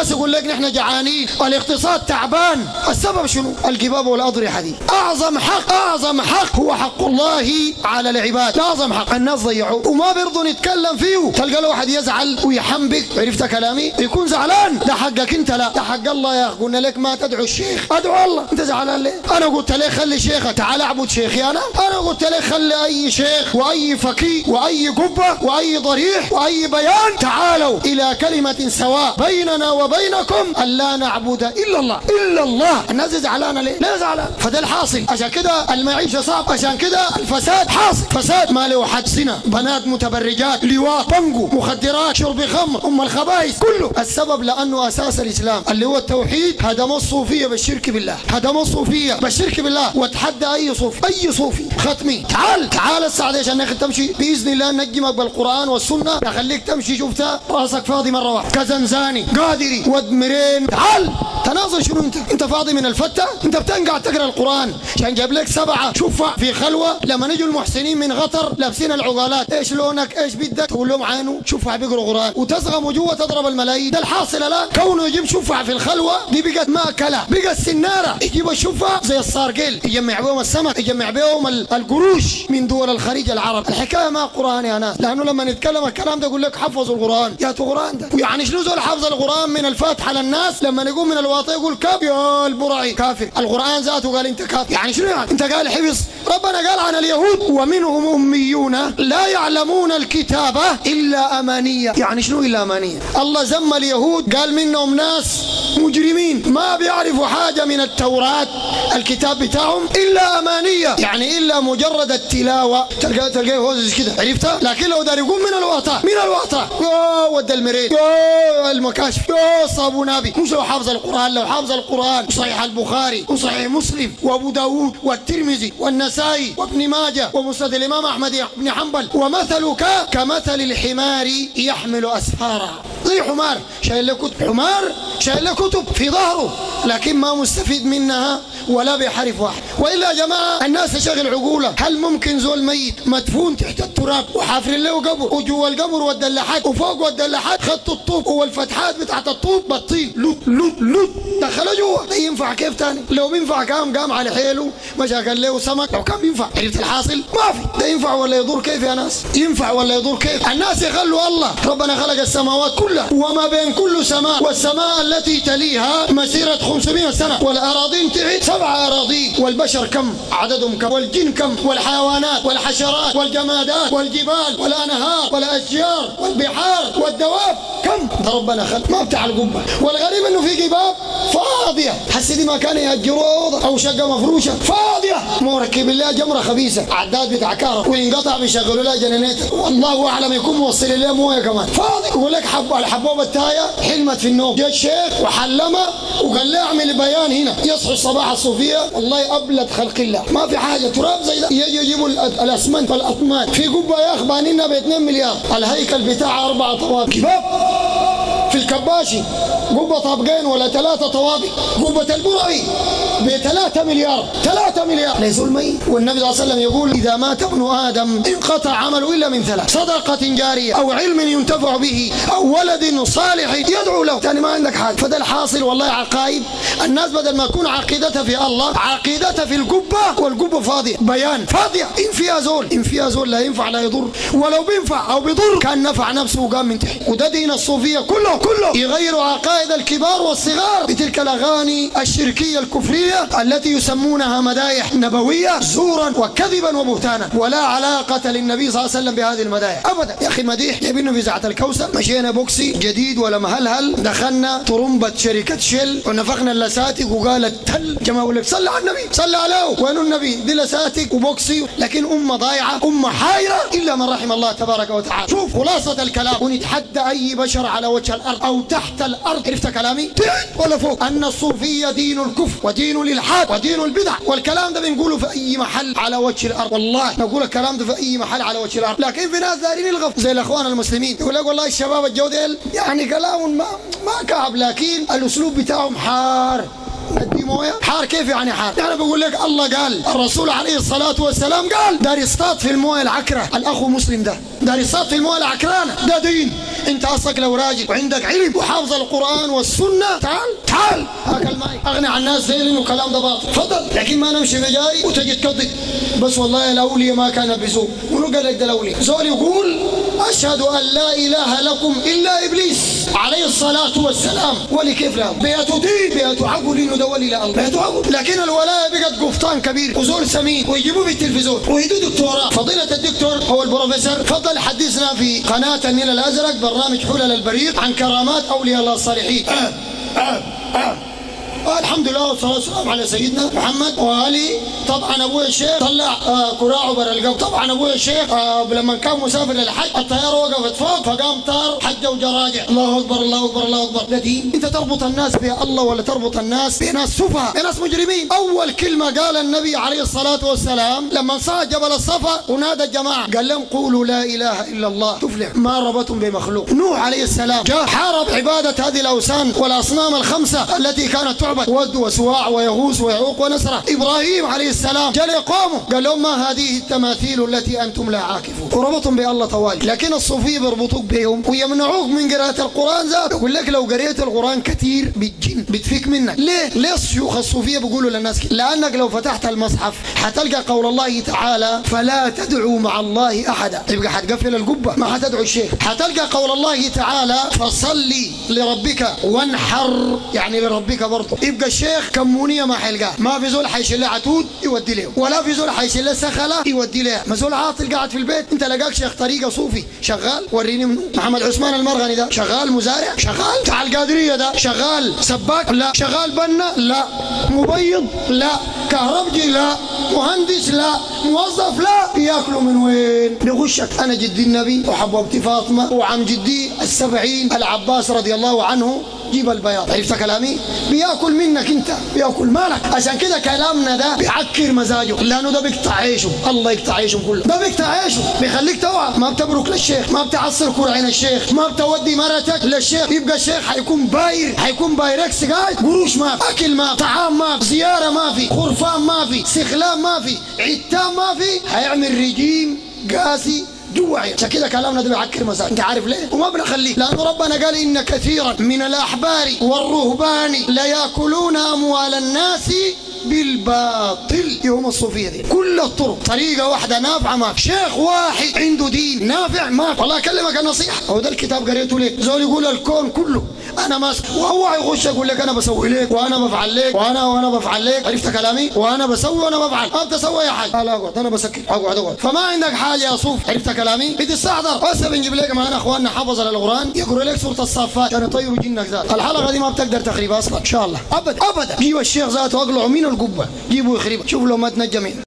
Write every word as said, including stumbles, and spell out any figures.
الناس يقول لك نحن جعانين، الاقتصاد تعبان، السبب شنو؟ القباب والأضرحة دي. أعظم حق أعظم حق هو حق الله على العباد، أعظم حق الناس ضيعوه وما بيرضوا نتكلم فيه. تلقى له واحد يزعل ويحنبك، عرفت كلامي؟ يكون زعلان، ده حقك انت، لا ده حق الله. يا اخي قلنا لك ما تدعو الشيخ، ادعو الله. انت زعلان ليه؟ انا قلت لك خلي شيخك، تعال اعبد شيخي انا. انا قلت لك خلي اي شيخ واي فقيه واي قبه واي ضريح واي بيان، تعالوا الى كلمه سواء بيننا وبينكم ان لا نعبد الا الله الا الله. الناس زعلانه ليه؟ ليه زعلان؟ فده الحاصل. عشان كده المعيشه صعب، عشان كده الفساد حاصل. فساد ما له حد، زنا، بنات متبرجات، لواط، بنجو، مخدرات، شرب خمر، ام الخبائث، كله السبب لانه اساس الاسلام اللي هو التوحيد هدم الصوفيه بالشرك بالله، هدم الصوفيه بالشرك بالله. واتحدى اي صوفي، اي صوفي ختمي، تعال تعال السعد عشان ناخذ تمشي باذن الله، نجمك بالقران والسنه، نخليك تمشي شفتها راسك فاضي مره واحده، كزنزاني، قادري، ودمرين، تعال تناظر. شنو انت؟ انت فاضي من الفته؟ انت بتنقع تقرا القران عشان جاب لك سبعه شفع في خلوه، لما نجوا المحسنين من غطر لابسين العقالات، ايش لونك؟ ايش بدك؟ تقول لهم عينه شفع بيقروا قران، وتزغموا جوا تضرب الملايين. ده الحاصل. لا كونه يجيب شفع في الخلوه دي بقت ماكله، بقت سناره. يجيب الشفع زي الصارقيل، يجمع بهم السمك، يجمع بهم القروش من دول الخليج العرب. الحكايه ما قران يا ناس، لانه لما نتكلم الكلام ده يقول لك حفظوا القران. يا تو قران ده، يعني شنو زول حفظ القران من الفاتحه للناس، لما يقوم من الواطي يقول كاب يا البرعي كافر. القران ذاته قال انت كافر، يعني شنو يعني؟ انت قال حفظ. ربنا قال عن اليهود ومنهم اميون لا يعلمون الكتابه الا امانيه. يعني شنو الا امانيه؟ الله زم اليهود قال منهم ناس مجرمين ما بيعرفوا حاجه من التوراه الكتاب بتاعهم الا امانيه، يعني الا مجرد التلاوه. تلقى تلقاه هوزز كده، عرفتها؟ لكن لو دار يقوم من الوطا من الوطا يا ود المريض يا المكاشف يا صابو نبي، مش لو حافظ القران، لو حافظ القران وصحيح البخاري وصحيح مسلم وابو داود والترمذي والنسائي وابن ماجه ومسند الامام احمد بن حنبل، ومثلك كمثل الحمار يحمل اسفارا. زي حمار شايل له كتب، حمار شايل له كتب في ظهره لكن ما مستفيد منها ولا بحرف واحد. والا يا جماعه الناس تشغل عقولها. هل ممكن زول ميت مدفون تحت التراب وحافرين له قبر، وجوا القبر والدلاحات وفوق والدلاحات خدوا الطوب والفتحات بتاعت الطوب بالطين لوت لوت لوت دخلوا جوا؟ ده ينفع كيف تاني؟ لو بينفع قام قام على حيله مشى قال له سمك، لو كان بينفع. عرفت الحاصل؟ ما في. ده ينفع ولا يضر كيف يا ناس؟ ينفع ولا يضر كيف؟ الناس يخلوا الله. ربنا خلق السماوات كلها وما بين كل سماء والسماء التي تليها مسيره خمسمائة سنه، والاراضين تعد سبع اراضين، والبشر كم عددهم كم، والجن كم، والحيوانات والحشرات والجمادات والجبال والانهار والاشجار والبحار والدواب كم. ده ربنا خلق ما بتاع القبه. والغريب انه في قباب فاضيه، حسي دي ما كان يهجروا اوضه او شقه مفروشه فاضيه، مركب لها جمره خبيثه عداد بتاع كهرباء، وينقطع بيشغلوا لها جنريتر، والله اعلم يكون موصل لها مويه كمان فاضي. يقول لك حب الحبوبه التايه حلمت في النوم، جاء الشيخ وحلمها وقال لها اعمل بيان هنا، يصحوا الصباح الصوفيه والله ابلد خلق الله ما في حاجه، تراب زي ده. يجي يجيبوا الاسمنت والاطمان في قبه يا اخ بانينا ب اثنين مليار، الهيكل بتاعها اربع طوابق كباب. في الكباشي قبه طابقين ولا ثلاثه طوابق، قبه البرعي بثلاثة مليار، ثلاثة مليار ليس الميت. والنبي صلى الله عليه وسلم يقول إذا مات ابن آدم انقطع عمله إلا من ثلاث: صدقة جارية أو علم ينتفع به أو ولد صالح يدعو له. ثاني ما عندك حاجة. فده الحاصل. والله عقائد الناس بدل ما تكون عقيدتها في الله عقيدتها في القبة، والقبة فاضية بيان فاضية. إن فيها زول إن فيها زول لا ينفع لا يضر، ولو بينفع أو بيضر كان نفع نفسه وقام من تحت. وده دين الصوفية كله كله يغيروا عقائد الكبار والصغار بتلك الأغاني الشركية الكفرية التي يسمونها مدايح نبوية زورا وكذبا وبهتانا، ولا علاقة للنبي صلى الله عليه وسلم بهذه المدايح أبدا. يا أخي مديح جايبينه في ساعة الكوثر، مشينا بوكسي جديد ولا مهلهل، دخلنا طرمبة شركة شل ونفخنا اللساتك وقالت تل جماعة يقول لك صلى على النبي صلى عليه. وين النبي؟ دي لساتك وبوكسي. لكن أمة ضايعة أمة حايرة إلا من رحم الله تبارك وتعالى. شوف خلاصة الكلام، ونتحدى أي بشر على وجه الأرض أو تحت الأرض، عرفت كلامي؟ تحت ولا فوق، أن الصوفية دين الكفر ودين الإلحاد ودين البدع. والكلام ده بنقوله في أي محل على وجه الأرض، والله نقول الكلام ده في أي محل على وجه الأرض. لكن في ناس دارين يلغف زي الأخوان المسلمين يقول لك والله الشباب الجوديل يعني كلام ما ما كعب، لكن الأسلوب بتاعهم حار ادي مويه حار. كيف يعني حار؟ يعني بقول لك الله قال، الرسول عليه الصلاه والسلام قال دار يصطاد في المويه العكره. الاخو مسلم ده دار يصطاد في المويه العكرانه، ده دين. انت اصلك لو راجل وعندك علم وحافظ القران والسنه، تعال تعال هاك الماي اغني عن الناس زي انه كلام ده باطل، تفضل. لكن ما نمشي بجاي وتجي تكذب بس والله الاولياء ما كان بزوم. منو قال لك ده الاولياء؟ زول يقول اشهد ان لا اله لكم الا ابليس عليه الصلاه والسلام. ولي كيف له؟ بيته دين، بيته عقل انه ده ولي لا الله، بيته عقل. لكن الولايه بقت قفطان كبير وزول سمين ويجيبوه في التلفزيون ويدوا دكتوراه. فضيله الدكتور او البروفيسور فضل حدثنا في قناه النيل الازرق برنامج حلل البريق عن كرامات اولياء الله الصالحين. آه آه آه. الحمد لله والصلاه والسلام على سيدنا محمد وآله. طبعا ابوي الشيخ طلع آه كراعه برا القبر. طبعا ابوي الشيخ آه لما كان مسافر للحج الطياره وقفت فوق فقام طار حجه وجراجع. الله اكبر الله اكبر الله اكبر. ده دين؟ انت تربط الناس بالله ولا تربط الناس بناس سفهاء، بناس مجرمين؟ اول كلمه قال النبي عليه الصلاه والسلام لما صعد جبل الصفا ونادى الجماعه قال لهم قولوا لا اله الا الله تفلح، ما ربطهم بمخلوق. نوح عليه السلام جاء حارب عباده هذه الاوثان والاصنام الخمسه التي كانت تعبد، ود وسواع ويغوث ويعوق ونسرة. إبراهيم عليه السلام جاء لقومه قال لهم ما هذه التماثيل التي أنتم لا عاكفون، وربطهم بالله طوال. لكن الصوفية بيربطوك بهم ويمنعوك من قراءة القرآن ذات. يقول لك لو قريت القرآن كثير بالجن بتفك منك. ليه؟ ليه الشيوخ الصوفية بيقولوا للناس كده؟ لأنك لو فتحت المصحف حتلقى قول الله تعالى فلا تدعوا مع الله أحدا، يبقى حتقفل القبة ما حتدعو الشيخ. حتلقى قول الله تعالى فصلي لربك وانحر، يعني لربك برضه، يبقى الشيخ كمونيه ما حيلقاه. ما في زول حيشيل له عتود يودي له، ولا في زول حيشيل له سخله يودي له. ما زول عاطل قاعد في البيت. انت لقاك شيخ طريقه صوفي شغال، وريني منه. محمد عثمان المرغني ده شغال مزارع شغال. تعال القادريه ده شغال سباك لا، شغال بنا لا، مبيض لا، كهربجي لا، مهندس لا، موظف لا. بياكلوا من وين؟ بغشك. انا جدي النبي وحبوبتي فاطمه وعم جدي السبعين العباس رضي الله عنه جيب البياض. عرفت كلامي؟ بياكل منك انت، بياكل مالك. عشان كده كلامنا ده بيعكر مزاجه، لانه ده بيقطع عيشه. الله يقطع عيشه كله. ده بيقطع عيشه، بيخليك توعى، ما بتبرك للشيخ، ما بتعصر كور عين الشيخ، ما بتودي مرتك للشيخ. يبقى الشيخ حيكون باير، حيكون بايركس قاعد، قروش ما في، اكل ما في، طعام ما في، زياره ما في، خرفان ما في، سخلان ما في، عتام ما في. حيعمل رجيم قاسي جوا عين. عشان كده كلامنا ده بيعكر مزاج. انت عارف ليه؟ وما بنخليه، لانه ربنا قال ان كثيرا من الاحبار والرهبان لياكلون اموال الناس بالباطل. يوم الصوفيه دي كل الطرق طريقه واحده نافعه ما في. شيخ واحد عنده دين نافع ما في. والله اكلمك النصيحه، هو ده الكتاب قريته ليه؟ زول يقول الكون كله انا ماسك، وهو يخش يقول لك انا بسوي لك وانا بفعل لك وانا وانا بفعل لك. عرفت كلامي؟ وانا بسوي وانا بفعل. ما بتسوي يا حاج، لا اقعد انا بسكت، اقعد اقعد. فما عندك حاجه يا صوف. عرفت كلامي؟ بتستحضر. هسه بنجيب لك معنا اخواننا حفظ القران يقروا لك سوره الصافات عشان يطيروا جنك ذات. الحلقه دي ما بتقدر تخريبها اصلا ان شاء الله ابدا ابدا. جيبوا الشيخ ذاته واقلعوا من القبه، جيبوا يخربها. شوف لو ما تنجمين.